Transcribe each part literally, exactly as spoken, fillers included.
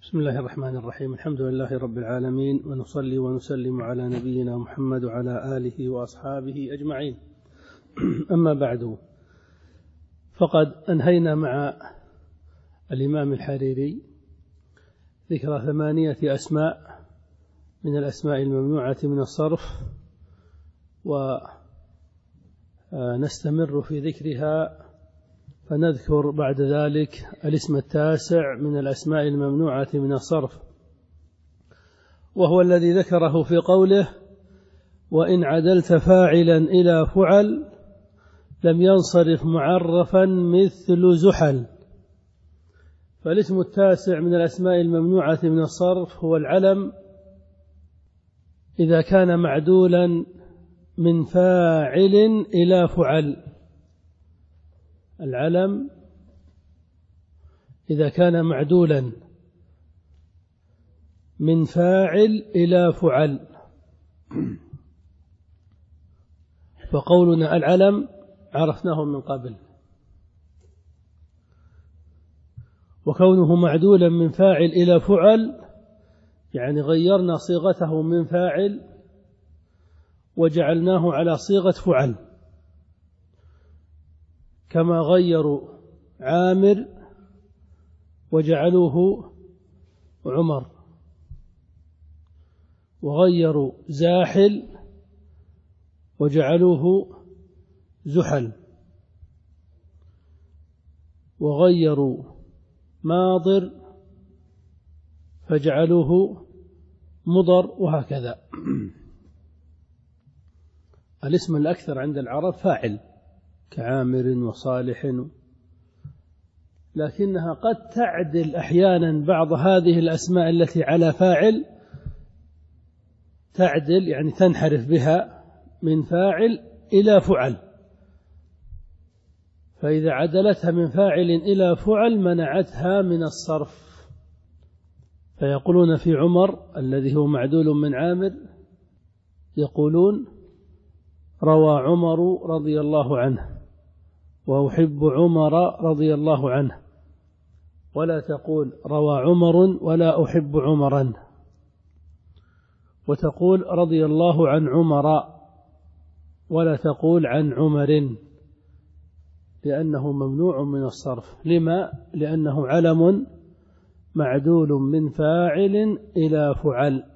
بسم الله الرحمن الرحيم. الحمد لله رب العالمين، ونصلي ونسلم على نبينا محمد وعلى آله وأصحابه أجمعين. أما بعد، فقد أنهينا مع الإمام الحريري ذكر ثمانية أسماء من الأسماء الممنوعة من الصرف، ونستمر في ذكرها، فنذكر بعد ذلك الاسم التاسع من الأسماء الممنوعة من الصرف، وهو الذي ذكره في قوله: وإن عدلت فاعلا إلى فعل لم ينصرف معرفا مثل زحل. فالاسم التاسع من الأسماء الممنوعة من الصرف هو العلم إذا كان معدولا من فاعل إلى فعل. العلم إذا كان معدولا من فاعل إلى فعل، فقولنا العلم عرفناه من قبل، وكونه معدولا من فاعل إلى فعل يعني غيرنا صيغته من فاعل وجعلناه على صيغة فعل، كما غيروا عامر وجعلوه عمر، وغيروا زاحل وجعلوه زحل، وغيروا ماضر فجعلوه مضر، وهكذا. الاسم الأكثر عند العرب فاعل كعامر وصالح، لكنها قد تعدل أحيانا بعض هذه الأسماء التي على فاعل، تعدل يعني تنحرف بها من فاعل إلى فعل، فإذا عدلتها من فاعل إلى فعل منعتها من الصرف. فيقولون في عمر الذي هو معدول من عامر، يقولون: روى عمر رضي الله عنه، وأحب عمر رضي الله عنه، ولا تقول روى عمر ولا أحب عمرا، وتقول رضي الله عن عمر ولا تقول عن عمر، لأنه ممنوع من الصرف. لما؟ لأنه علم معدول من فاعل إلى فعل.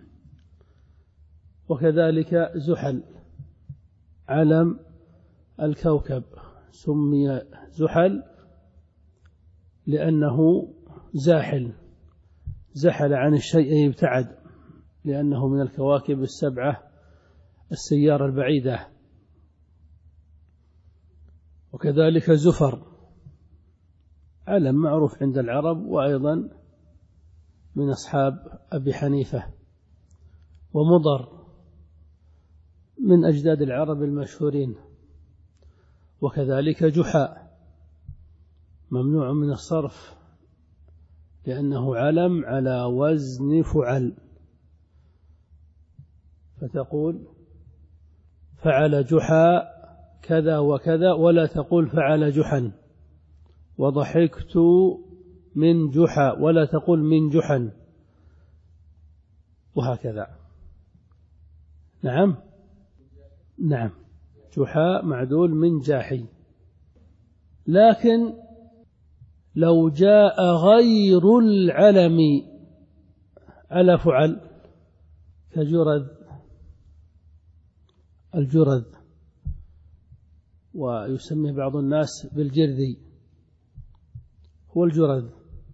وكذلك زحل، علم الكوكب سمي زحل لأنه زاحل، زحل عن الشيء ابتعد، لأنه من الكواكب السبعة السيارة البعيدة. وكذلك زفر، علم معروف عند العرب، وأيضا من أصحاب أبي حنيفة. ومضر من أجداد العرب المشهورين. وكذلك جحاء ممنوع من الصرف لأنه علم على وزن فعل، فتقول فعل جحاء كذا وكذا، ولا تقول فعل جحا. وضحكت من جحا، ولا تقول من جحا، وهكذا. نعم نعم جحاء معدول من جاحي. لكن لو جاء غير العلم على فعل كجرذ، الجرذ، ويسميه بعض الناس بالجرذي، هو الجرذ،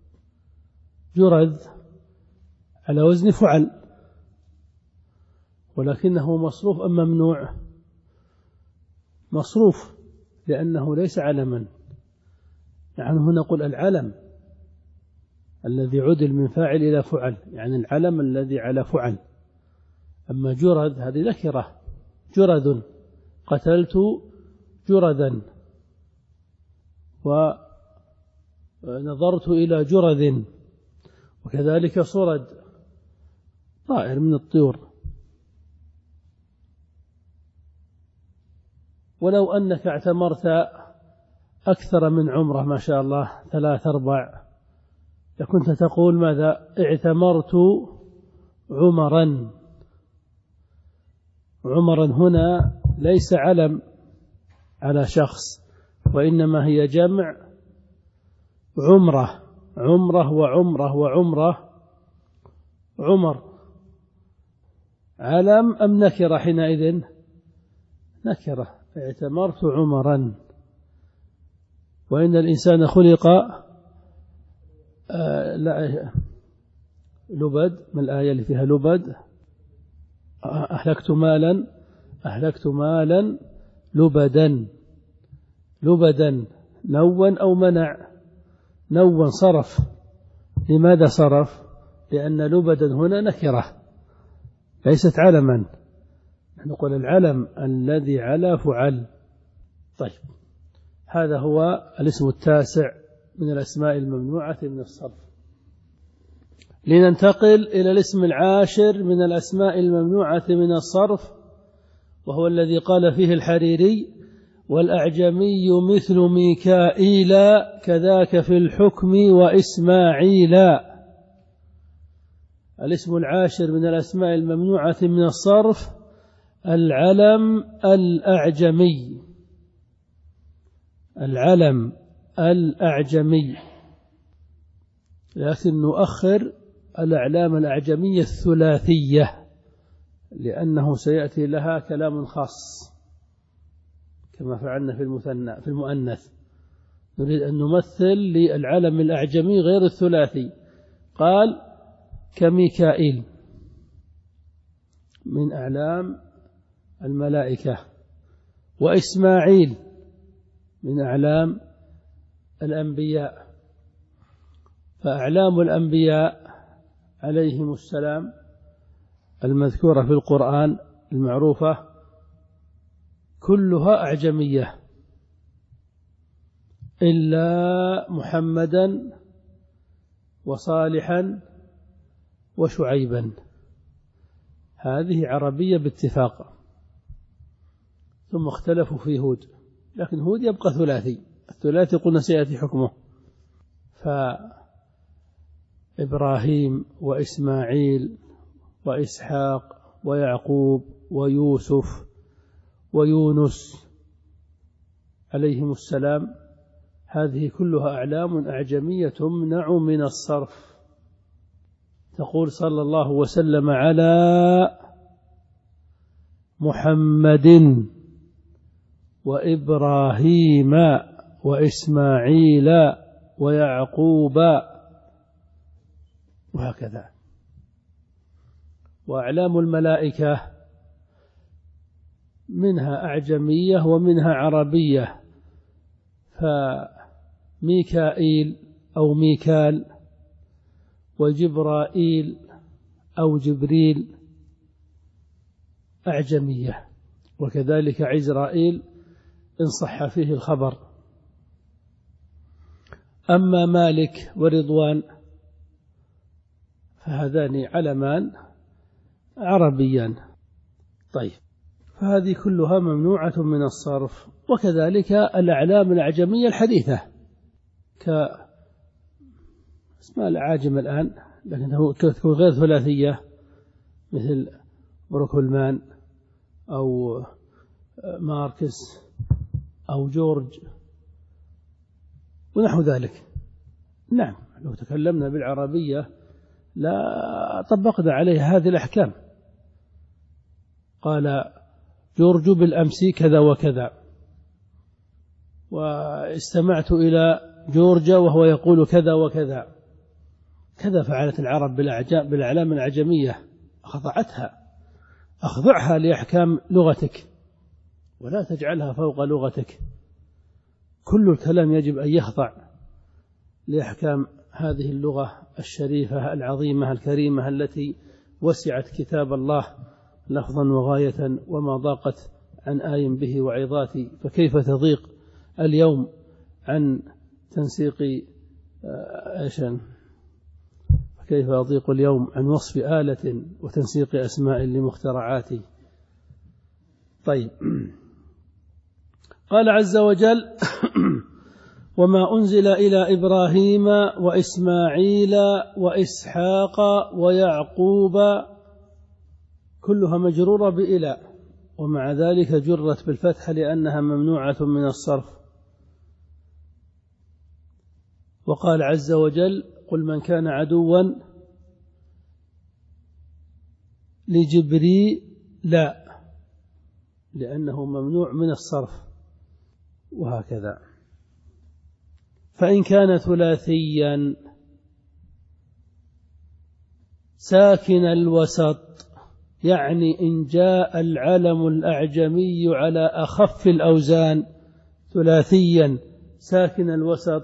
جرذ على وزن فعل، ولكنه مصروف أم ممنوع؟ مصروف، لأنه ليس علما. نحن هنا نقول العلم الذي عدل من فاعل إلى فعل، يعني العلم الذي على فعل. أما جرذ هذه ذكرة، جرذ، قتلت جرذا، ونظرت إلى جرذ. وكذلك صرد، طائر من الطيور. ولو أنك اعتمرت أكثر من عمره ما شاء الله، ثلاث أربع، كنت تقول ماذا؟ اعتمرت عمرا. عمرا هنا ليس علم على شخص، وإنما هي جمع عمرة، عمرة وعمرة وعمرة. عمر علم أم نكرة حينئذ؟ نكرة. اعتمرت عمرا. وإن الإنسان خلق آه لا لبد، من الآية اللي فيها لبد؟ أهلكت مالا أهلكت مالا لبدا. لبدا نوا أو منع؟ نوا صرف. لماذا صرف؟ لأن لبدا هنا نكرة ليست علما. نقول العلم الذي على فعل. طيب، هذا هو الاسم التاسع من الأسماء الممنوعة من الصرف. لننتقل إلى الاسم العاشر من الأسماء الممنوعة من الصرف، وهو الذي قال فيه الحريري: والأعجمي مثل ميكائيل كذاك في الحكم وإسماعيل. الاسم العاشر من الأسماء الممنوعة من الصرف العلم الأعجمي. العلم الأعجمي، لكن نؤخر الأعلام الأعجمية الثلاثية لأنه سيأتي لها كلام خاص كما فعلنا في المثنى في المؤنث. نريد أن نمثل للعلم الأعجمي غير الثلاثي. قال: كميكائيل من أعلام الملائكة، وإسماعيل من أعلام الأنبياء. فأعلام الأنبياء عليهم السلام المذكورة في القرآن المعروفة كلها أعجمية إلا محمدا وصالحا وشعيبا، هذه عربية باتفاق. ثم اختلفوا في هود، لكن هود يبقى ثلاثي. الثلاثي قلنا سيأتي حكمه. فإبراهيم وإسماعيل وإسحاق ويعقوب ويوسف ويونس عليهم السلام، هذه كلها أعلام أعجمية تمنع من الصرف. تقول صلى الله وسلم على محمد وإبراهيم وإسماعيل ويعقوب، وهكذا. وأعلام الملائكة منها أعجمية ومنها عربية. فميكائيل أو ميكال، وجبرائيل أو جبريل أعجمية، وكذلك عزرائيل إن صح فيه الخبر. أما مالك ورضوان فهذان علمان عربيان. طيب، فهذه كلها ممنوعة من الصرف. وكذلك الأعلام الأعجمية الحديثة كاسماء العاجم الآن، لكنه تكون غير ثلاثية، مثل بروكلمان أو ماركس أو جورج ونحو ذلك. نعم، لو تكلمنا بالعربية لا طبقنا عليه هذه الأحكام. قال جورج بالأمس كذا وكذا، واستمعت إلى جورج وهو يقول كذا وكذا. كذا فعلت العرب بالأعلام الأعجمية، أخضعتها. أخضعها لأحكام لغتك ولا تجعلها فوق لغتك. كل الكلام يجب أن يخضع لأحكام هذه اللغة الشريفة العظيمة الكريمة التي وسعت كتاب الله لفظا وغاية وما ضاقت عن آي به وعظاتي، فكيف تضيق اليوم عن تنسيق أشن كيف أضيق اليوم عن وصف آلة وتنسيق أسماء لمخترعاتي. طيب، قال عز وجل: وما أنزل إلى إبراهيم وإسماعيل وإسحاق ويعقوب كلها مجرورة بإلى، ومع ذلك جرت بالفتح لأنها ممنوعة من الصرف. وقال عز وجل: قل من كان عدوا لجبريل، لا، لأنه ممنوع من الصرف، وهكذا. فإن كان ثلاثيا ساكن الوسط، يعني إن جاء العلم الأعجمي على أخف الأوزان ثلاثيا ساكن الوسط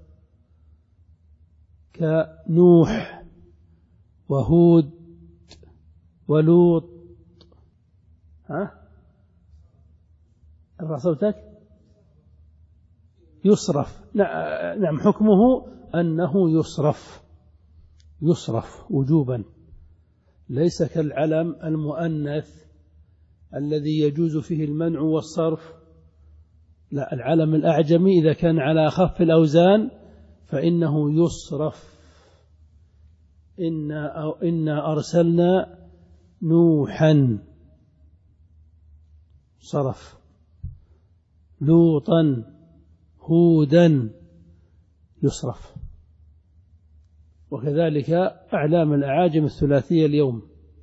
كنوح وهود ولوط، ها ارفع صوتك، يصرف. نعم، حكمه أنه يصرف يصرف وجوبا، ليس كالعلم المؤنث الذي يجوز فيه المنع والصرف. لا، العلم الأعجمي إذا كان على أخف الأوزان فإنه يصرف. إنا, أو إنا أرسلنا نوحا صرف، لوطا هودا يصرف. وكذلك أعلام الأعاجم الثلاثية اليوم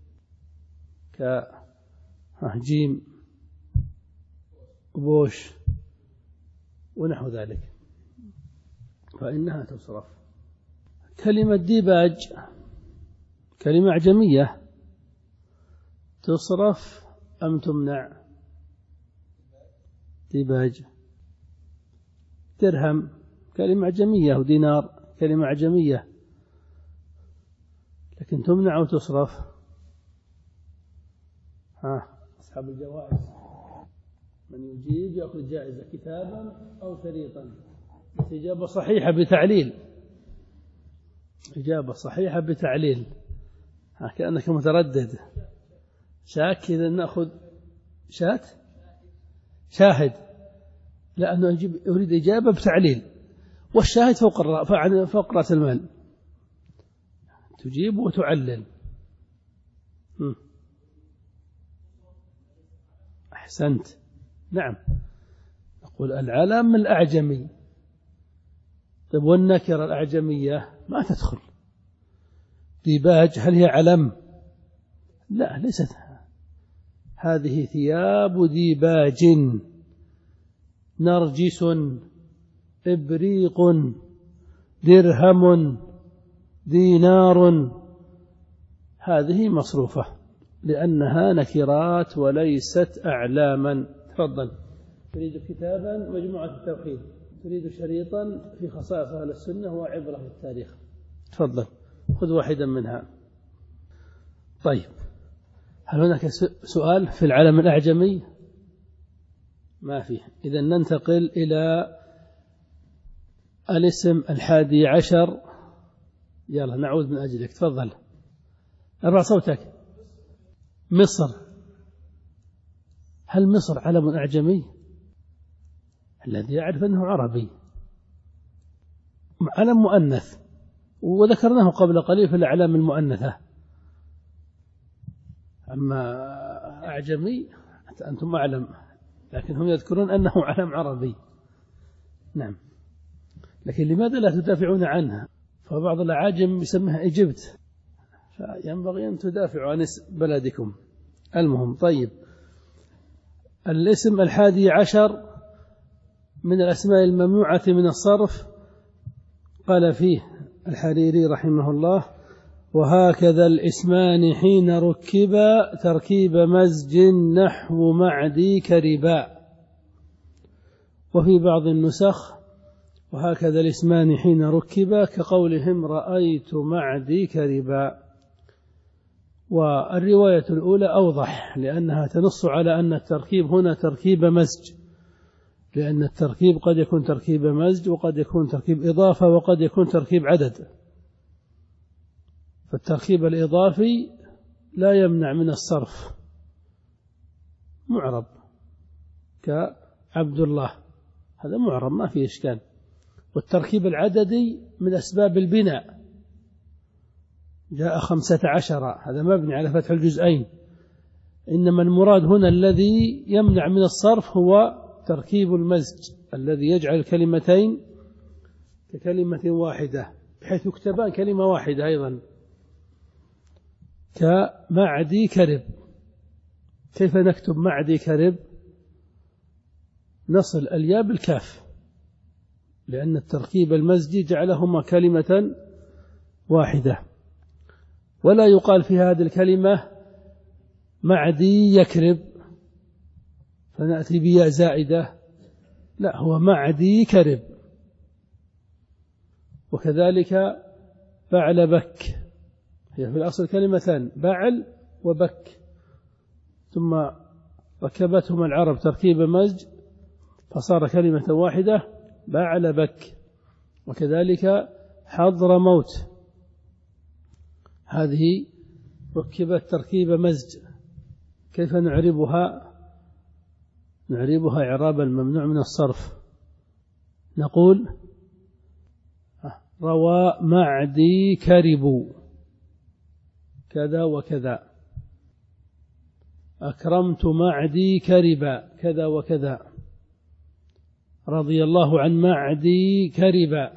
كجيم بوش ونحو ذلك فإنها تصرف. كلمة ديباج كلمة أعجمية، تصرف أم تمنع؟ ديباج. درهم كلمة أعجمية، ودينار كلمة أعجمية، لكن تمنع أو تصرف؟ ها أصحاب الجوائز، من يجيب يأخذ جائزة كتابا أو شريطا. إجابة صحيحة بتعليل، إجابة صحيحة بتعليل. ها كأنك متردد، شاك. إذا نأخذ شات شاهد، لأنه أجيب أريد إجابة بتعليل، والشاهد فوق الرأ فوق رأس المال، تجيب وتعلل. أحسنت، نعم. نقول العلم الأعجمي. طيب والنكرة الأعجمية ما تدخل. ديباج هل هي علم؟ لا، ليست. هذه ثياب ديباج، نرجس، إبريق، درهم، دينار، هذه مصروفة لأنها نكرات وليست أعلاما. تفضل. تريد كتابا مجموعة التوحيد، تريد شريطا في خصائص أهل السنة وعبرة في التاريخ، تفضل خذ واحدا منها. طيب، هل هناك سؤال في العلم الأعجمي؟ ما فيه. إذن ننتقل إلى الاسم الحادي عشر. يلا نعود من أجلك، تفضل ارفع صوتك. مصر، هل مصر علم أعجمي؟ الذي يعرف أنه عربي، علم مؤنث، وذكرناه قبل قليل في الأعلام المؤنثة. أما أعجمي أنتم أعلم، لكن هم يذكرون أنه علم عربي. نعم، لكن لماذا لا تدافعون عنها؟ فبعض الأعاجم يسميها إيجبت، فينبغي أن تدافعوا عن بلدكم. المهم، طيب، الاسم الحادي عشر من الأسماء الممنوعة من الصرف قال فيه الحريري رحمه الله: وهكذا الاسمان حين ركبا تركيب مزج نحو معدي كربا. وفي بعض النسخ: وهكذا الاسمان حين ركبا كقولهم رأيت معدي كربا. والرواية الأولى أوضح، لأنها تنص على أن التركيب هنا تركيب مزج، لأن التركيب قد يكون تركيب مزج، وقد يكون تركيب إضافة، وقد يكون تركيب عدد. فالتركيب الإضافي لا يمنع من الصرف، معرب كعبد الله، هذا معرب ما فيه إشكال. والتركيب العددي من أسباب البناء، جاء خمسة عشر، هذا مبني على فتح الجزئين، إنما المراد هنا الذي يمنع من الصرف هو تركيب المزج الذي يجعل الكلمتين ككلمة واحدة بحيث يكتبان كلمة واحدة أيضا، كمعدي كرب. كيف نكتب معدي كرب؟ نصل الياء بالكاف، لأن التركيب المزجي جعلهما كلمة واحدة. ولا يقال في هذه الكلمة معدي يكرب فنأتي بياء زائدة، لا، هو معدي كرب. وكذلك بعل بك، هي في الأصل كلمتان، بعل وبك، ثم ركبتهما العرب تركيب مزج فصار كلمة واحدة، بعل بك. وكذلك حضر موت، هذه ركبت تركيب مزج. كيف نعربها؟ نعربها إعراب الممنوع من الصرف، نقول روى معدي كرب كذا وكذا، أكرمت معدي كربا كذا وكذا، رضي الله عن معدي كربا،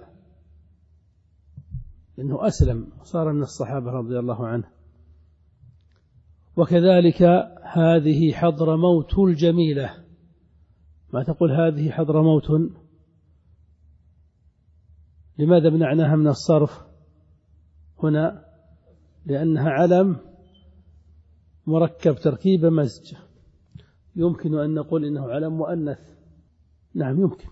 إنه أسلم صار من الصحابة رضي الله عنه. وكذلك هذه حضر موت الجميلة، ما تقول هذه حضر موت، لماذا منعناها من الصرف هنا؟ لأنها علم مركب تركيب مزج، يمكن أن نقول إنه علم مؤنث، نعم يمكن.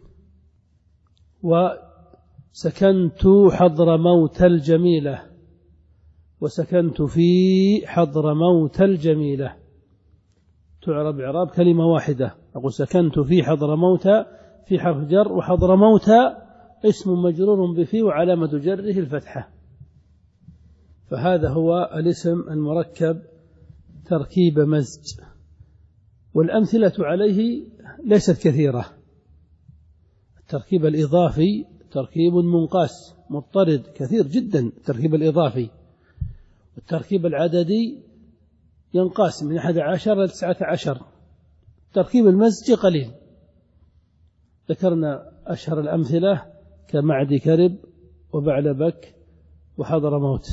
وسكنت حضر موت الجميلة، وسكنت في حضر موت الجميلة، تعرب إعراب كلمة واحدة، أقول سكنت في حضر موت، في حرف جر، وحضر موت اسم مجرور بفي وعلامة جره الفتحة، فهذا هو الاسم المركب تركيب مزج. والأمثلة عليه ليست كثيرة. التركيب الإضافي تركيب منقاس مضطرد كثير جدا، التركيب الإضافي. والتركيب العددي ينقاس من أحد عشر إلى تسعة عشر. تركيب المزج قليل، ذكرنا أشهر الأمثلة كمعدي كرب وبعل بك وحضر موت.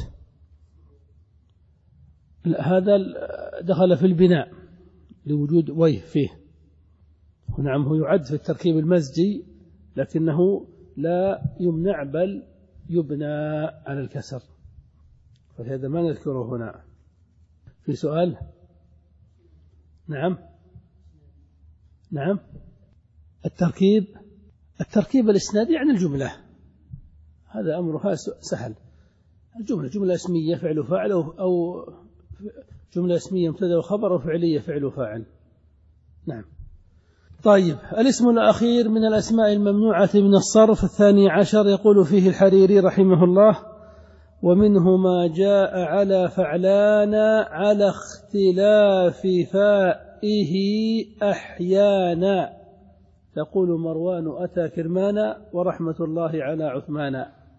هذا دخل في البناء لوجود ويه فيه، ونعم هو يعد في التركيب المزجي لكنه لا يمنع بل يبنى على الكسر، فهذا ما نذكره هنا. في سؤال؟ نعم نعم. التركيب التركيب الإسنادي عن الجملة، هذا أمرها سهل. الجملة جملة اسمية فعل فاعل، أو جملة اسمية مبتدأ وخبر، أو فعلية فعل وفاعل. نعم. طيب، الاسم الأخير من الأسماء الممنوعة من الصرف الثاني عشر، يقول فيه الحريري رحمه الله: ومنه ما جاء على فعلان على اختلاف فائه أحيانا، تقول مروان أتى كرمانا ورحمة الله على عثمان.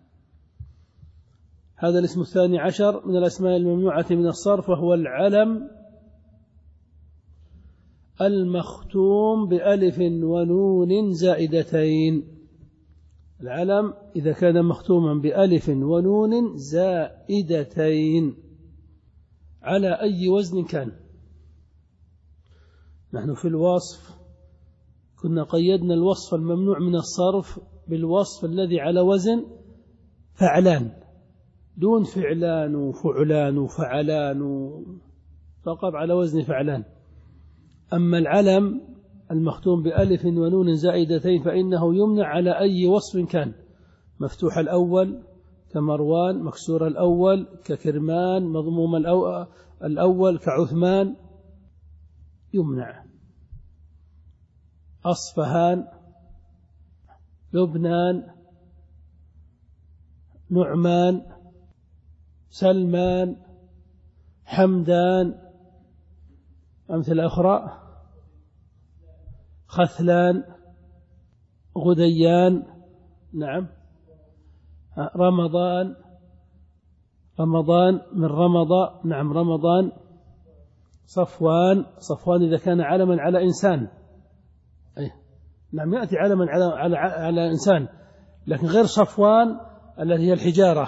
هذا الاسم الثاني عشر من الأسماء الممنوعة من الصرف، وهو العلم المختوم بألف ونون زائدتين. العلم إذا كان مختوما بألف ونون زائدتين على أي وزن كان. نحن في الوصف كنا قيدنا الوصف الممنوع من الصرف بالوصف الذي على وزن فعلان، دون فعلان وفعلان وفعلان، فقط على وزن فعلان. أما العلم المختوم بألف ونون زائدتين فإنه يمنع على أي وصف كان، مفتوح الأول كمروان، مكسور الأول ككرمان، مضموم الأول كعثمان، يمنع. أصفهان، لبنان، نعمان، سلمان، حمدان، أمثلة أخرى، خثلان، غديان، نعم، رمضان رمضان من رمضان، نعم رمضان. صفوان صفوان إذا كان علما على إنسان، أي نعم يأتي علما على على على إنسان، لكن غير صفوان التي هي الحجارة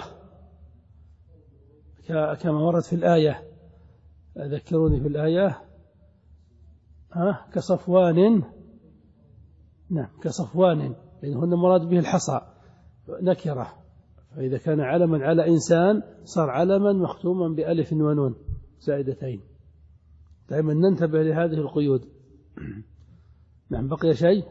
كما ورد في الآية. ذكروني في الآية. ها كصفوان، نعم كصفوان، لأنهن مراد به الحصى نكرة. فإذا كان علما على إنسان صار علما مختوما بألف ونون زائدتين. دائما ننتبه لهذه القيود. نعم بقي شيء.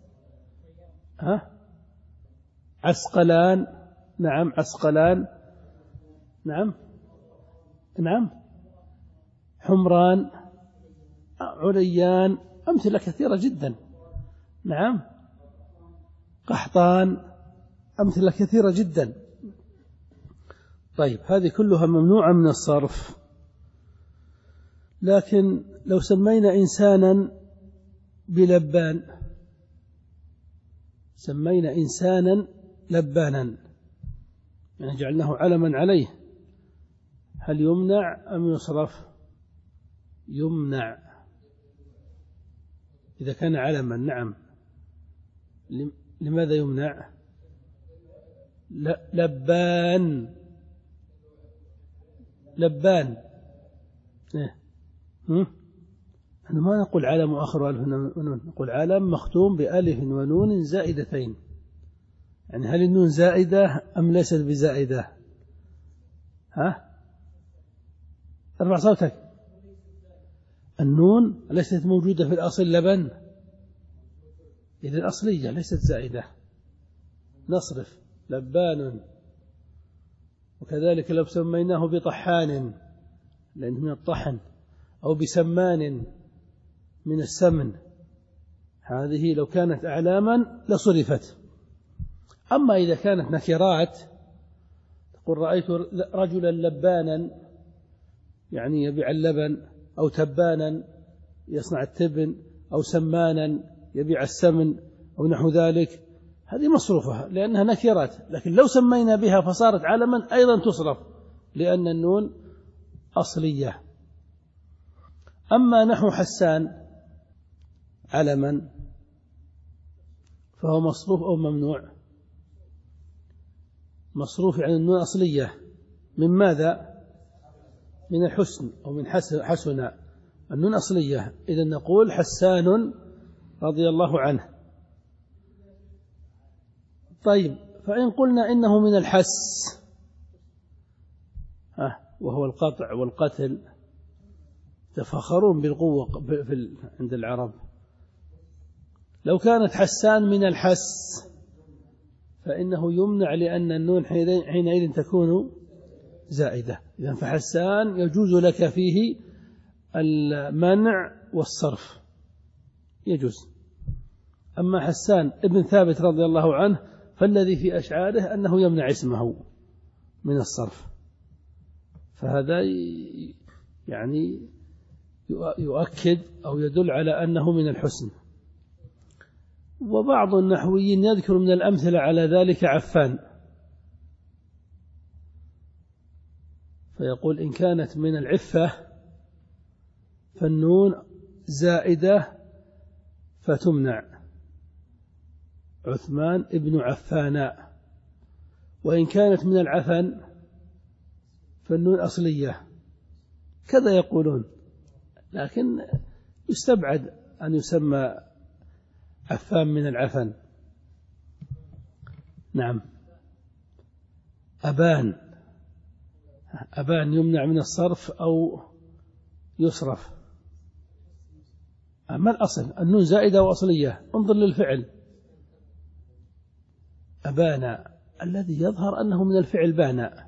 ها عسقلان، نعم عسقلان، نعم نعم حمران، عليان، أمثلة كثيرة جدا. نعم قحطان، أمثلة كثيرة جدا. طيب هذه كلها ممنوعة من الصرف. لكن لو سمينا إنسانا بلبان، سمينا إنسانا لبانا، يعني جعلناه علما عليه، هل يمنع أم يصرف؟ يمنع إذا كان علما. نعم. لماذا يمنع؟ لبان لبان إيه؟ نحن ما نقول علم وآخر ألف ونون، نقول علم مختوم بألف ونون زائدتين. يعني هل النون زائدة أم ليست بزائدة؟ ها ارفع صوتك. النون ليست موجودة في الأصل لبن، إذا الأصلية ليست زائدة نصرف لبان. وكذلك لو سميناه بطحان لأنه من الطحن، أو بسمان من السمن، هذه لو كانت أعلاما لصرفت. أما إذا كانت نكرات، تقول رأيت رجلا لبانا يعني يبيع اللبن، أو تبانا يصنع التبن، أو سمانا يبيع السمن، أو نحو ذلك، هذه مصروفة لأنها نكرات. لكن لو سمينا بها فصارت علما أيضا تصرف، لأن النون أصلية. أما نحو حسان علما فهو مصروف أو ممنوع؟ مصروف يعني النون أصلية. من ماذا؟ من الحسن أو من حسن، النون أصلية. إذن نقول حسان رضي الله عنه. طيب فإن قلنا إنه من الحس وهو القطع والقتل، تفخرون بالقوة عند العرب. لو كانت حسان من الحس فإنه يمنع، لأن النون حينئذ تكون زائدة. إذن فحسان يجوز لك فيه المنع والصرف، يجوز. أما حسان ابن ثابت رضي الله عنه فالذي في أشعاره أنه يمنع اسمه من الصرف، فهذا يعني يؤكد أو يدل على أنه من الحسن. وبعض النحويين يذكر من الأمثلة على ذلك عفان، فيقول إن كانت من العفة فالنون زائدة فتمنع، عثمان ابن عفان. وإن كانت من العفن فالنون أصلية، كذا يقولون. لكن يستبعد أن يسمى عفان من العفن. نعم أبان، أبان يمنع من الصرف أو يصرف. أما الأصل النون زائدة وأصلية، انظر للفعل أبان الذي يظهر أنه من الفعل بانا،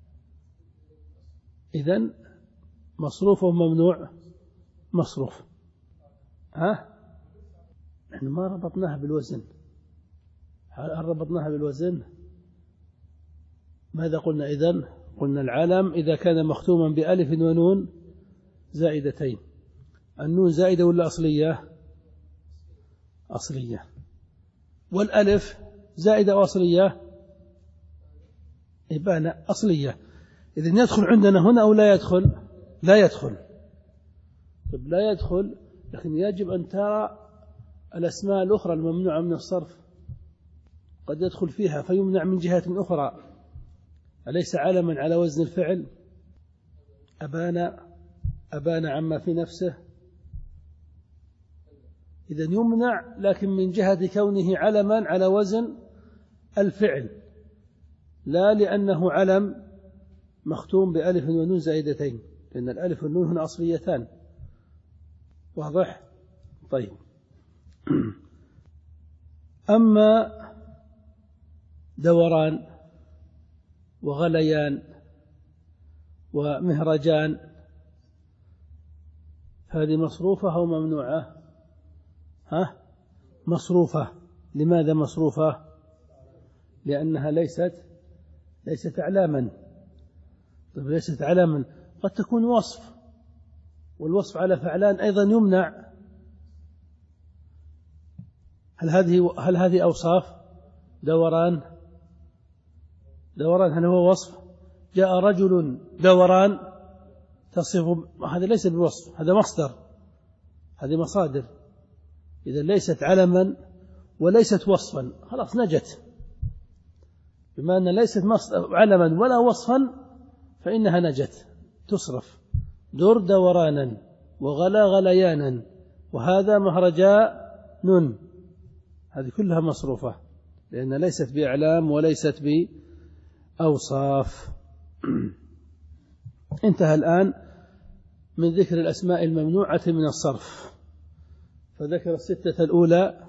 إذن مصروف وممنوع؟ مصروف. ها نحن ما ربطناها بالوزن. هل ربطناها بالوزن؟ ماذا قلنا إذن؟ قلنا العلم إذا كان مختوما بألف ونون زائدتين. النون زائدة ولا أصلية؟ أصلية. والألف زائدة وأصلية؟ إبانة أصلية. إذن يدخل عندنا هنا أو لا يدخل؟ لا يدخل. طيب لا يدخل، لكن يجب أن ترى الأسماء الأخرى الممنوعة من الصرف قد يدخل فيها فيمنع من جهة أخرى. أليس علما على وزن الفعل؟ أبان أبان عما في نفسه، إذن يمنع، لكن من جهة كونه علما على وزن الفعل، لا لأنه علم مختوم بألف ونون زائدتين، لأن الألف والنون هنا أصليتان. واضح؟ طيب. أما دوران وغليان ومهرجان هذه مصروفة أو ممنوعة؟ ها؟ مصروفة. لماذا مصروفة؟ لأنها ليست ليست أعلاما. طيب ليست أعلاما، قد تكون وصف، والوصف على فعلان أيضا يمنع. هل هذه هل هذه أوصاف؟ دوران دوران هل هو وصف؟ جاء رجل دوران تصف، هذا ليس بوصف، هذا مصدر، هذه مصادر. إذا ليست علما وليست وصفا، خلاص نجت. بما أن ليست علما ولا وصفا فإنها نجت، تصرف. در دورانا وغلا غليانا وهذا مهرجان، هذه كلها مصروفة لأن ليست بأعلام وليست بأوصاف. انتهى الآن من ذكر الأسماء الممنوعة من الصرف، فذكر الستة الأولى،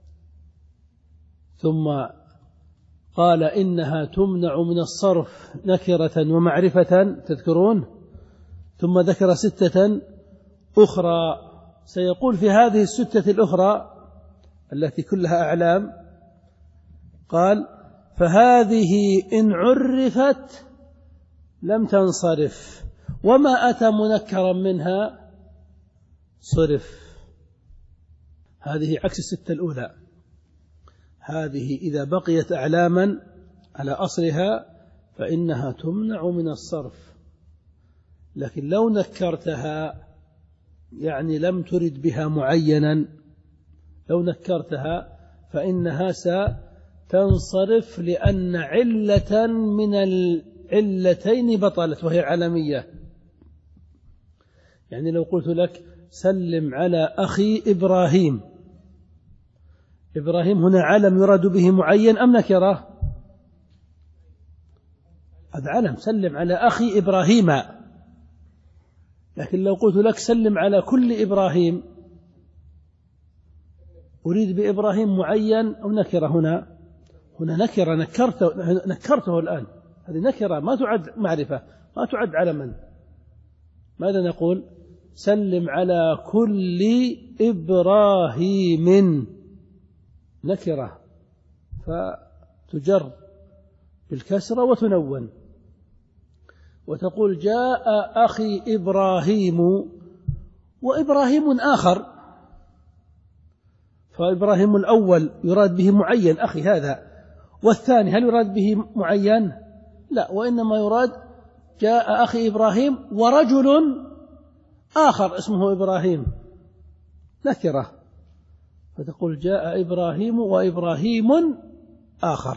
ثم قال إنها تمنع من الصرف نكرة ومعرفة، تذكرون؟ ثم ذكر ستة أخرى، سيقول في هذه الستة الأخرى التي كلها أعلام، قال فهذه إن عرفت لم تنصرف، وما أتى منكرا منها صرف. هذه عكس الستة الأولى. هذه إذا بقيت أعلاما على أصلها فإنها تمنع من الصرف، لكن لو نكرتها يعني لم ترد بها معينا، لو نكرتها فإنها ستنصرف لأن علة من العلتين بطلت وهي علمية. يعني لو قلت لك سلم على أخي إبراهيم، إبراهيم هنا علم يراد به معين أم نكرة؟ هذا علم، سلم على أخي إبراهيم. لكن لو قلت لك سلم على كل إبراهيم، أريد بإبراهيم معين أو نكرة؟ هنا هنا نكرة، نكرته, نكرته الآن، هذه نكرة ما تعد معرفة، ما تعد علما. ماذا نقول؟ سلم على كل إبراهيم، نكرة فتجر بالكسرة وتنون، وتقول جاء أخي إبراهيم وإبراهيم آخر، فإبراهيم الأول يراد به معين أخي هذا، والثاني هل يراد به معين؟ لا، وإنما يراد جاء أخي إبراهيم ورجل آخر اسمه إبراهيم، نكرة، فتقول جاء إبراهيم وإبراهيم آخر.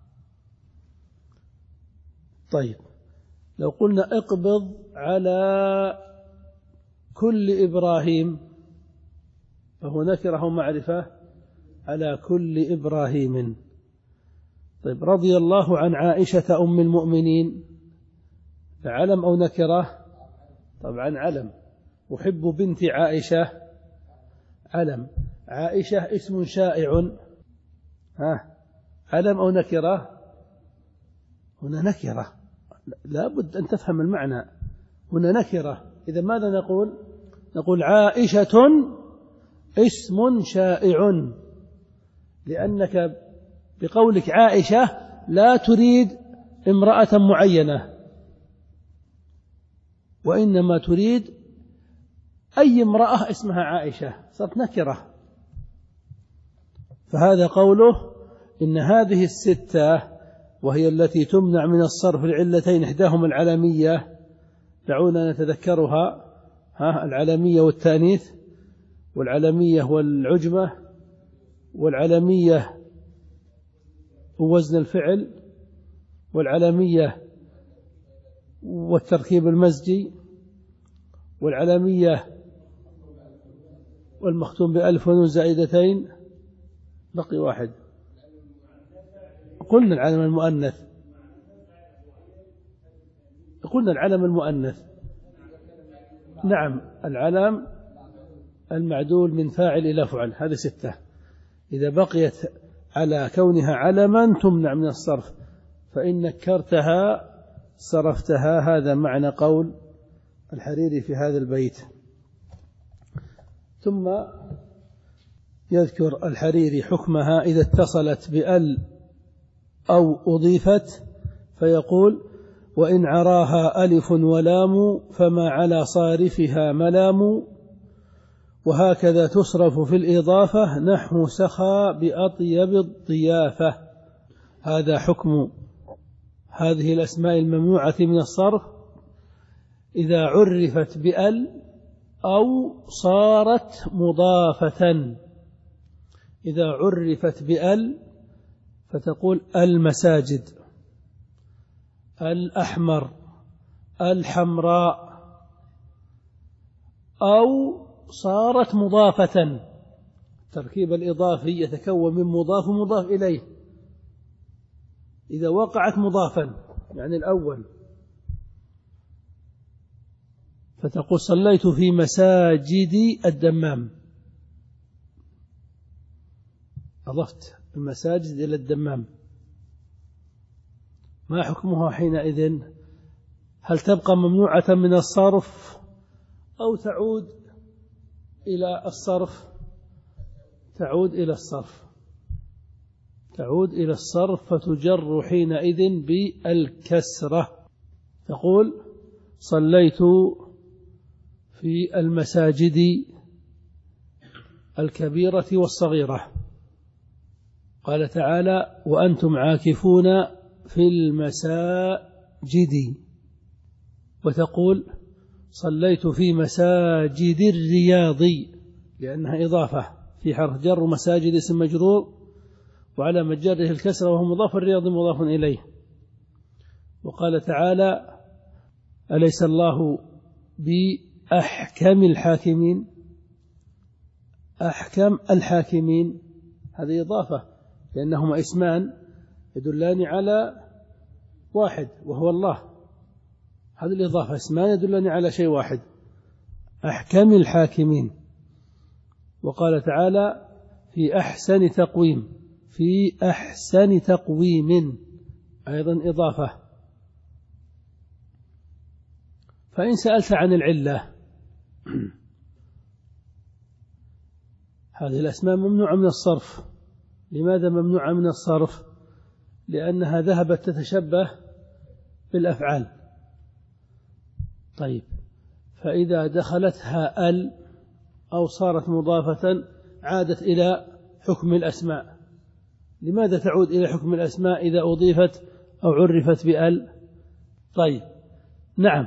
طيب لو قلنا اقبض على كل إبراهيم، فهو نكرة معرفة على كل إبراهيم. طيب رضي الله عن عائشة أم المؤمنين، علم أو نكرة؟ طبعا علم. أحب بنت عائشة، علم. عائشة اسم شائع، ها علم أو نكرة؟ هنا نكرة، لا بد أن تفهم المعنى، هنا نكرة. إذا ماذا نقول؟ نقول عائشة اسم شائع، لأنك بقولك عائشة لا تريد امرأة معينة، وإنما تريد أي امرأة اسمها عائشة، صارت نكرة. فهذا قوله إن هذه الستة وهي التي تمنع من الصرف لعلتين، إحداهما العلمية، دعونا نتذكرها، ها العلمية والتأنيث، والعلمية والعجمة، والعلمية ووزن الفعل، والعلمية والتركيب المزجي، والعلمية والمختوم بألف ونون زائدتين. بقي واحد، قلنا العلم المؤنث، قلنا العلم المؤنث، نعم العلم المعدول من فاعل إلى فعل، هذه ستة. إذا بقيت على كونها علما تمنع من الصرف فإن نكرتها صرفتها. هذا معنى قول الحريري في هذا البيت. ثم يذكر الحريري حكمها إذا اتصلت بأل أو أضيفت، فيقول: وإن عراها ألف ولام فما على صارفها ملام، وهكذا تصرف في الإضافة نحو سخى بأطيب الضيافة. هذا حكم هذه الأسماء الممنوعة من الصرف إذا عرفت بأل أو صارت مضافة. إذا عرفت بأل فتقول المساجد، الأحمر، الحمراء، أو صارت مضافة. التركيب الإضافي يتكون من مضاف ومضاف إليه. إذا وقعت مضافا يعني الأول فتقول صليت في مساجد الدمام، أضفت المساجد إلى الدمام، ما حكمها حينئذ؟ هل تبقى ممنوعة من الصرف أو تعود إلى الصرف؟ تعود إلى الصرف، تعود إلى الصرف فتجر حينئذ بالكسرة. تقول صليت في المساجد الكبيرة والصغيرة. قال تعالى: وأنتم عاكفون في المساجد. وتقول صليت في مساجد الرياض، لأنها إضافة في حرف جر، مساجد اسم مجرور وعلى مجره الكسرة وهو مضاف، الرياض مضاف إليه. وقال تعالى: أليس الله بأحكم الحاكمين؟ أحكم الحاكمين هذه إضافة، لأنهما اسمان يدلان على واحد وهو الله. هذه الإضافة، اسمان يدلان على شيء واحد، أحكم الحاكمين. وقال تعالى: في أحسن تقويم، في أحسن تقويم أيضا إضافة. فإن سألت عن العلة، هذه الأسماء ممنوعة من الصرف. لماذا ممنوعة من الصرف؟ لأنها ذهبت تتشبه بالأفعال. طيب، فإذا دخلتها ال أو صارت مضافة عادت إلى حكم الأسماء. لماذا تعود إلى حكم الأسماء إذا أضيفت أو عرفت بأل؟ طيب، نعم،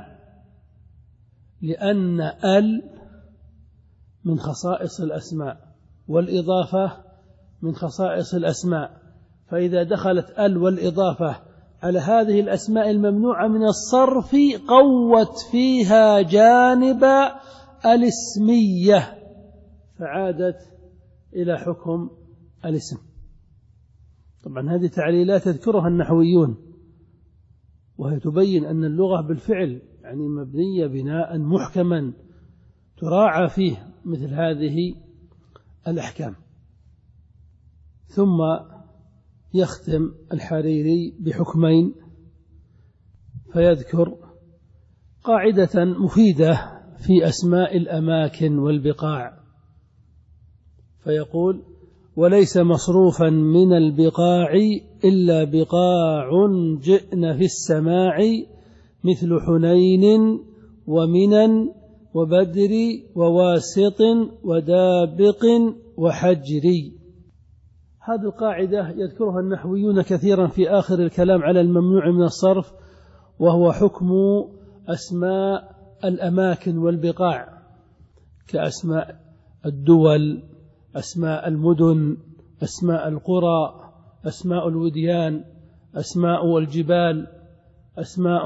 لأن ال من خصائص الأسماء والإضافة من خصائص الأسماء، فإذا دخلت ال والإضافة على هذه الأسماء الممنوعة من الصرف قوت فيها جانب الاسمية فعادت إلى حكم الاسم. طبعا هذه تعليلات يذكرها النحويون، وهي تبين أن اللغة بالفعل يعني مبنية بناء محكما تراعى فيه مثل هذه الأحكام. ثم يختم الحريري بحكمين، فيذكر قاعدة مفيدة في أسماء الأماكن والبقاع، فيقول: وليس مصروفا من البقاع إلا بقاع جئن في السماع، مثل حنين ومنن وبدر وواسط ودابق وحجر. هذه القاعدة يذكرها النحويون كثيرا في آخر الكلام على الممنوع من الصرف، وهو حكم أسماء الأماكن والبقاع كأسماء الدول، أسماء المدن، أسماء القرى، أسماء الوديان، أسماء الجبال، أسماء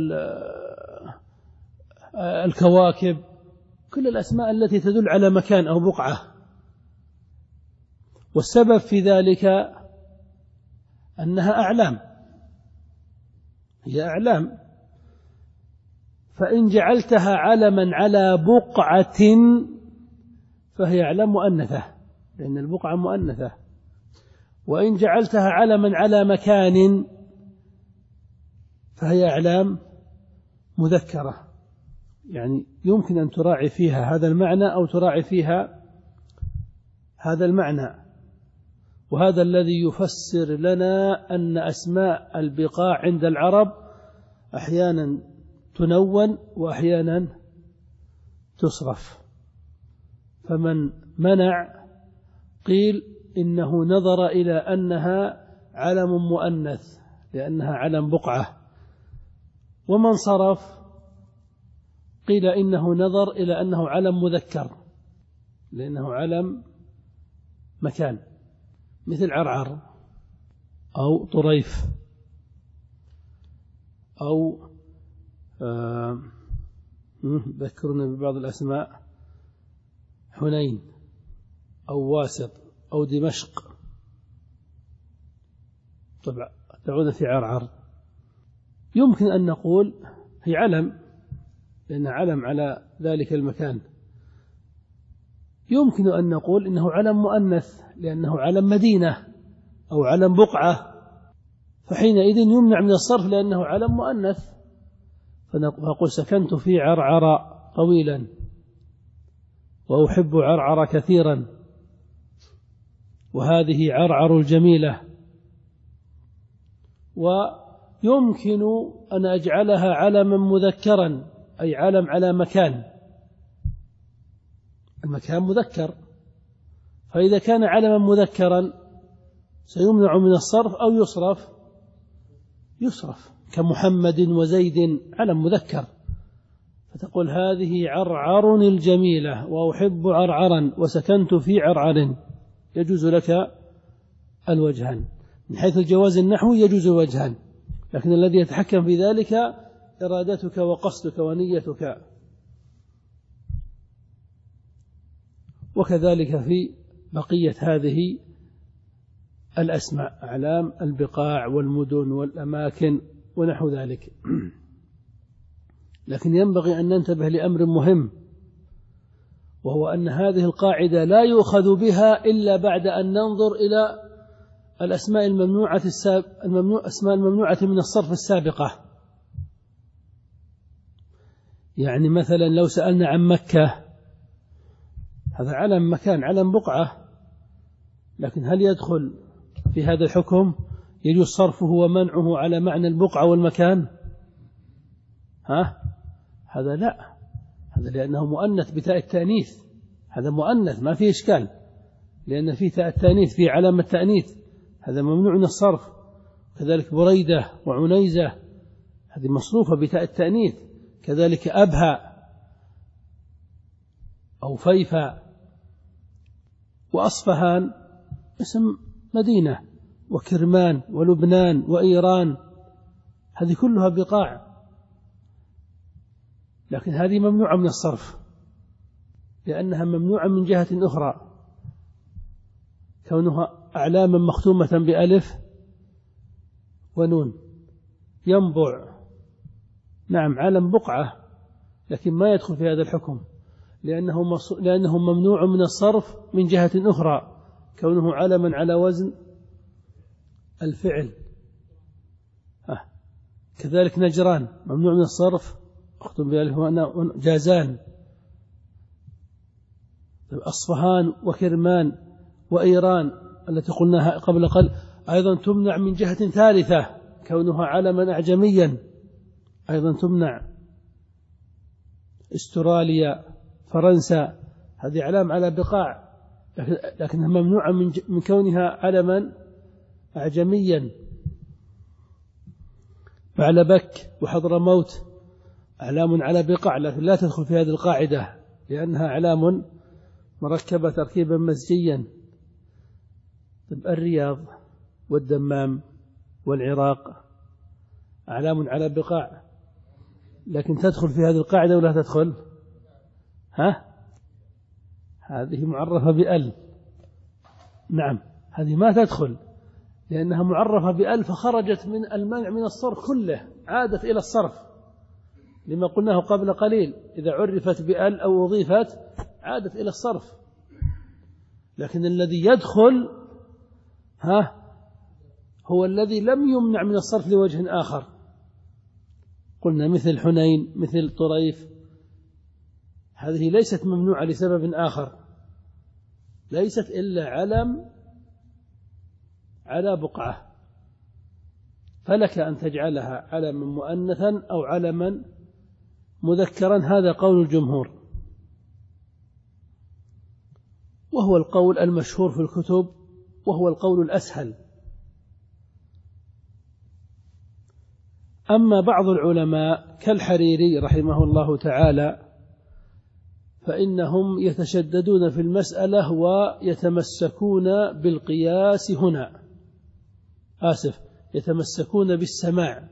الكواكب، كل الأسماء التي تدل على مكان أو بقعة. والسبب في ذلك أنها أعلام، هي أعلام، فإن جعلتها علما على بقعة فهي أعلام مؤنثة، لأن البقعة مؤنثة. وإن جعلتها علما على مكان فهي أعلام مذكرة، يعني يمكن أن تراعي فيها هذا المعنى أو تراعي فيها هذا المعنى. وهذا الذي يفسر لنا أن أسماء البقاع عند العرب أحيانا تنون وأحيانا تصرف. فمن منع قيل إنه نظر إلى أنها علم مؤنث لأنها علم بقعة، ومن صرف قيل إنه نظر إلى أنه علم مذكر لأنه علم مكان، مثل عرعر أو طريف أو آه ذكرنا ببعض الأسماء، حنين أو واسط أو دمشق. طبعا تعود في عرعر يمكن أن نقول هي علم لأنه علم على ذلك المكان، يمكن أن نقول إنه علم مؤنث لأنه علم مدينة أو علم بقعة، فحينئذ يمنع من الصرف لأنه علم مؤنث. فنقول سكنت في عرعر طويلا وأحب عرعر كثيرا، وهذه عرعر الجميلة. ويمكن أن أجعلها علما مذكرا أي علم على مكان، المكان مذكر، فإذا كان علما مذكرا سيمنع من الصرف أو يصرف يصرف كمحمد وزيد علم مذكر، فتقول هذه عرعر الجميلة وأحب عرعرا وسكنت في عرعر، يجوز لك الوجهان. من حيث الجواز النحوي يجوز الوجهان، لكن الذي يتحكم في ذلك إرادتك وقصدك ونيتك. وكذلك في بقية هذه الأسماء، أعلام البقاع والمدن والأماكن ونحو ذلك. لكن ينبغي أن ننتبه لأمر مهم، وهو أن هذه القاعدة لا يؤخذ بها إلا بعد أن ننظر إلى الأسماء الممنوعة الساب... الممنوع... أسماء الممنوعة من الصرف السابقة. يعني مثلا لو سألنا عن مكة، هذا علم مكان، علم بقعة، لكن هل يدخل في هذا الحكم؟ يجوز صرفه ومنعه على معنى البقعة والمكان؟ ها؟ هذا لا، هذا لأنه مؤنث بتاء التأنيث، هذا مؤنث ما فيه إشكال، لأن فيه تاء التأنيث فيه علامة التأنيث، هذا ممنوع من الصرف. كذلك بريدة وعنيزة هذه مصروفة بتاء التأنيث، كذلك أبها أو فيفا وأصفهان اسم مدينة، وكرمان ولبنان وإيران، هذه كلها بقاع، لكن هذه ممنوعة من الصرف لأنها ممنوعة من جهة أخرى، كونها أعلاما مختومة بألف ونون. ينبع نعم علم بقعة، لكن ما يدخل في هذا الحكم لأنه, مص... لأنه ممنوع من الصرف من جهة أخرى، كونه علما على وزن الفعل. آه. كذلك نجران ممنوع من الصرف، اختم بألف جازان. أصفهان وكرمان وإيران التي قلناها قبل قل أيضا تمنع من جهة ثالثة، كونها علما أعجميا أيضا تمنع. استراليا، فرنسا، هذه علام على بقاع، لكنها ممنوعة من كونها علما أعجميا. بعلبك وحضرموت أعلام على بقاع، لكن لا تدخل في هذه القاعدة لأنها أعلام مركبة تركيبا مزجيا. طيب الرياض والدمام والعراق أعلام على بقاع، لكن تدخل في هذه القاعدة ولا تدخل؟ ها؟ هذه معرفة بأل. نعم، هذه ما تدخل لأنها معرفة بأل، فخرجت من المنع من الصرف كله، عادت إلى الصرف لما قلناه قبل قليل، إذا عرفت بأل أو أضيفت عادت إلى الصرف. لكن الذي يدخل ها هو الذي لم يمنع من الصرف لوجه آخر. قلنا مثل حنين، مثل طريف، هذه ليست ممنوعة لسبب آخر، ليست إلا علم على بقعة، فلك أن تجعلها علما مؤنثا أو علما مذكرا. هذا قول الجمهور، وهو القول المشهور في الكتب، وهو القول الأسهل. أما بعض العلماء كالحريري رحمه الله تعالى فإنهم يتشددون في المسألة ويتمسكون بالقياس هنا، آسف يتمسكون بالسماع،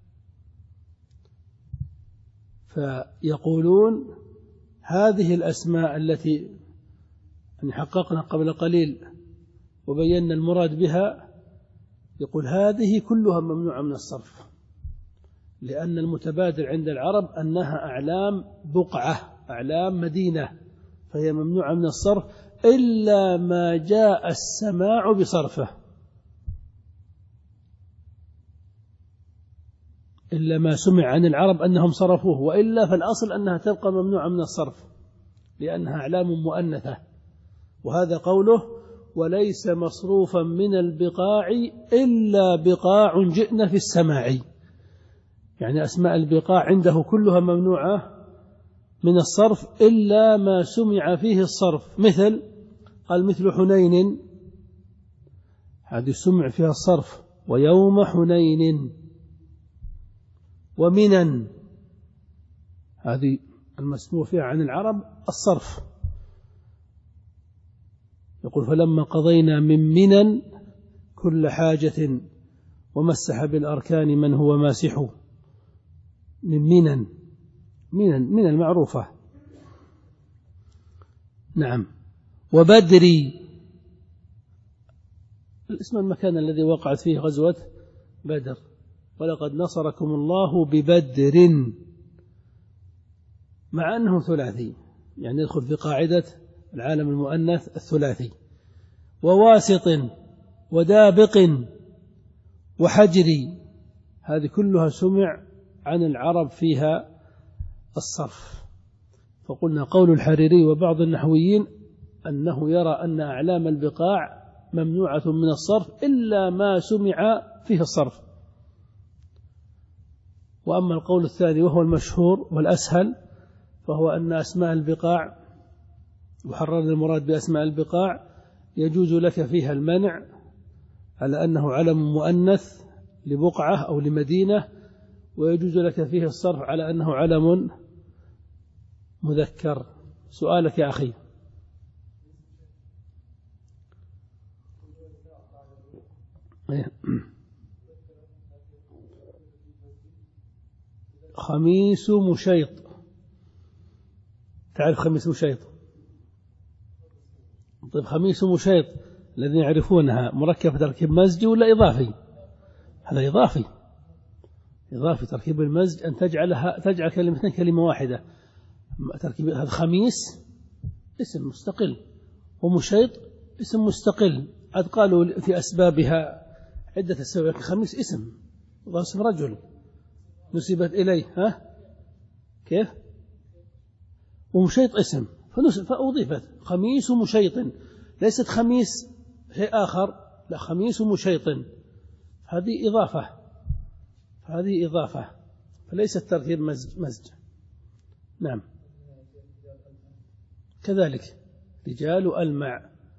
فيقولون هذه الأسماء التي حققنا قبل قليل وبينا المراد بها، يقول هذه كلها ممنوعة من الصرف، لأن المتبادر عند العرب أنها أعلام بقعة، أعلام مدينة، فهي ممنوعة من الصرف إلا ما جاء السماع بصرفه، إلا ما سمع عن العرب أنهم صرفوه، وإلا فالأصل أنها تبقى ممنوعة من الصرف لأنها أعلام مؤنثة. وهذا قوله وليس مصروفا من البقاع إلا بقاع جئنا في السماع، يعني أسماء البقاع عنده كلها ممنوعة من الصرف إلا ما سمع فيه الصرف. مثل قال مثل حنين، هذه سمع فيها الصرف، ويوم حنين، ومنا، هذه المسموع فيها عن العرب الصرف. يقول فلما قضينا من منا كل حاجة ومسح بالأركان من هو ماسح، من منا، منا من المعروفة. نعم. وبدري، الاسم المكان الذي وقعت فيه غزوة بدر، ولقد نصركم الله ببدر، مع أنه ثلاثي، يعني يدخل في قاعدة العالم المؤنث الثلاثي. وواسط ودابق وحجري، هذه كلها سمع عن العرب فيها الصرف. فقلنا قول الحريري وبعض النحويين أنه يرى أن أعلام البقاع ممنوعة من الصرف إلا ما سمع فيه الصرف. وأما القول الثاني وهو المشهور والأسهل فهو أن أسماء البقاع، وحررنا المراد بأسماء البقاع، يجوز لك فيها المنع على أنه علم مؤنث لبقعة أو لمدينة، ويجوز لك فيه الصرف على أنه علم مذكر. سؤالك يا أخي. خميس مشيط، تعرف خميس مشيط؟ طيب خميس مشيط الذين يعرفونها مركب تركيب مزجي ولا إضافي؟ هذا إضافي، إضافي. تركيب المزج أن تجعلها تجعل كلمتين كلمة واحدة. تركيب هذا خميس اسم مستقل، ومشيط اسم مستقل. قد قالوا في أسبابها عدة أسباب، خميس اسم، اسم رجل نسبت إليه، ها كيف؟ ومشيط اسم فأضيفت خميس مشيط، ليست خميس شيء آخر، لا خميس مشيط، هذه إضافة، هذه إضافة، فليست تركيب مزج, مزج. نعم. كذلك رجال ألمع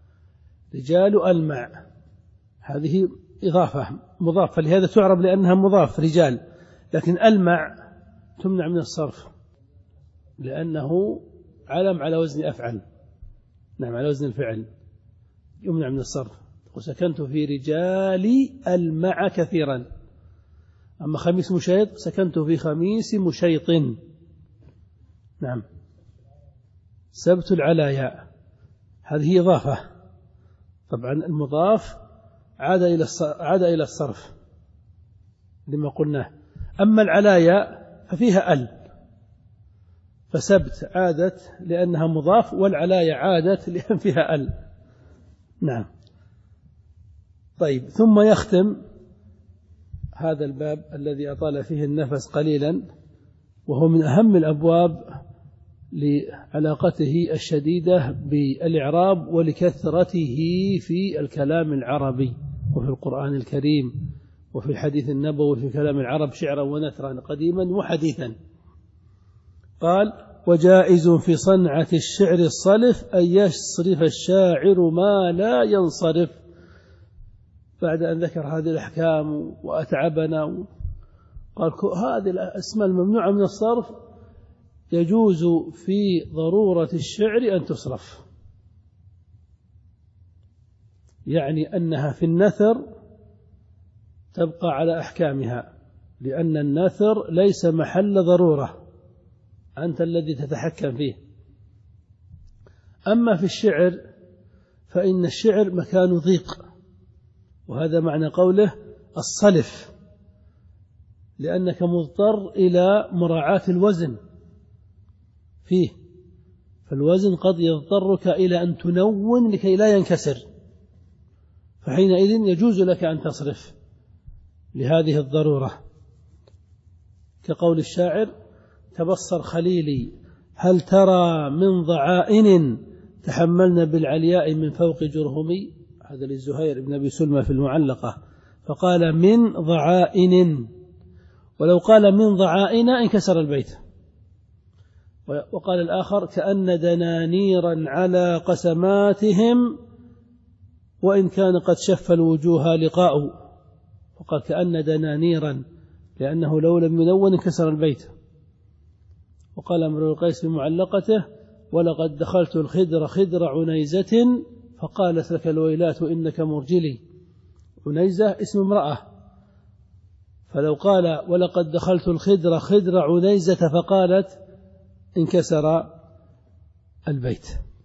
رجال ألمع، هذه إضافة مضاف، فلهذا تعرب لأنها مضاف رجال، لكن ألمع تمنع من الصرف لأنه علم على وزن أفعل، نعم على وزن الفعل، يمنع من الصرف. وسكنت في رجال ألمع كثيرا. أما خميس مشيط سكنت في خميس مشيط. نعم. سبت العلايا هذه إضافة، طبعا المضاف عاد إلى عاد إلى الصرف لما قلناه. أما العلايا ففيها ال، فسبت عادت لأنها مضاف، والعلايا عادت لأن فيها ال. نعم. طيب، ثم يختم هذا الباب الذي أطال فيه النفس قليلا، وهو من أهم الأبواب لعلاقته الشديدة بالإعراب ولكثرته في الكلام العربي وفي القرآن الكريم وفي الحديث النبوي في كلام العرب شعرا ونثرا قديما وحديثا. قال: وجائز في صنعة الشعر الصلف أن يصرف الشاعر ما لا ينصرف. بعد أن ذكر هذه الأحكام وأتعبنا، قال: هذه الأسماء الممنوعة من الصرف يجوز في ضرورة الشعر أن تصرف، يعني أنها في النثر تبقى على أحكامها، لأن النثر ليس محل ضرورة، أنت الذي تتحكم فيه. أما في الشعر فإن الشعر مكان ضيق، وهذا معنى قوله الصلف، لأنك مضطر إلى مراعاة الوزن فيه، فالوزن قد يضطرك إلى أن تنون لكي لا ينكسر، فحينئذ يجوز لك أن تصرف لهذه الضرورة، كقول الشاعر: تبصر خليلي هل ترى من ضعائن تحملنا بالعلياء من فوق جرهمي. هذا للزهير بن أبي سلمى في المعلقة، فقال من ضعائن، ولو قال من ضعائن انكسر البيت. وقال الآخر: كأن دنانيرا على قسماتهم وإن كان قد شف الوجوه لقاء. وقال كأن دنانيرا لأنه لو لم ينون انكسر البيت. وقال امرؤ القيس في معلقته: ولقد دخلت الخدر خدر عنيزة فقالت لك الويلات إنك مرجلي. عنيزة اسم امرأة، فلو قال ولقد دخلت الخدر خدر عنيزة فقالت انكسر البيت.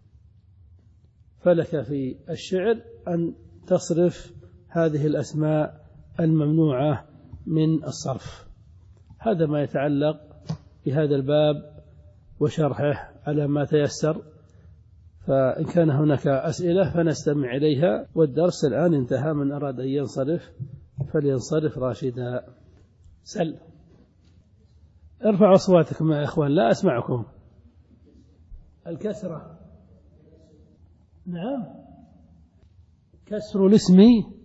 فلك في الشعر أن تصرف هذه الأسماء الممنوعة من الصرف. هذا ما يتعلق بهذا الباب وشرحه على ما تيسر، فإن كان هناك أسئلة فنستمع إليها. والدرس الآن انتهى، من أراد أن ينصرف فلينصرف راشدا. سل. ارفعوا أصواتكم يا إخوان، لا أسمعكم. الكسرة، نعم، كسر الاسم.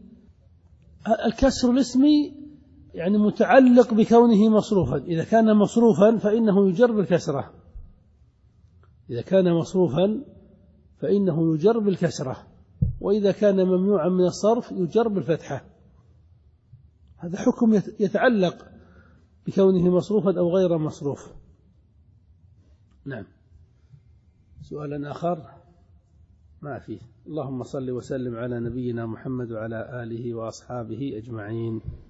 الكسر الاسم يعني متعلق بكونه مصروفا، إذا كان مصروفا فإنه يجر بالكسرة، إذا كان مصروفا فإنه يجر بالكسرة، وإذا كان ممنوعا من الصرف يجر بالفتحة. هذا حكم يتعلق بكونه مصروفا أو غير مصروف. نعم. سؤال آخر ما فيه. اللهم صل وسلم على نبينا محمد وعلى آله وأصحابه أجمعين.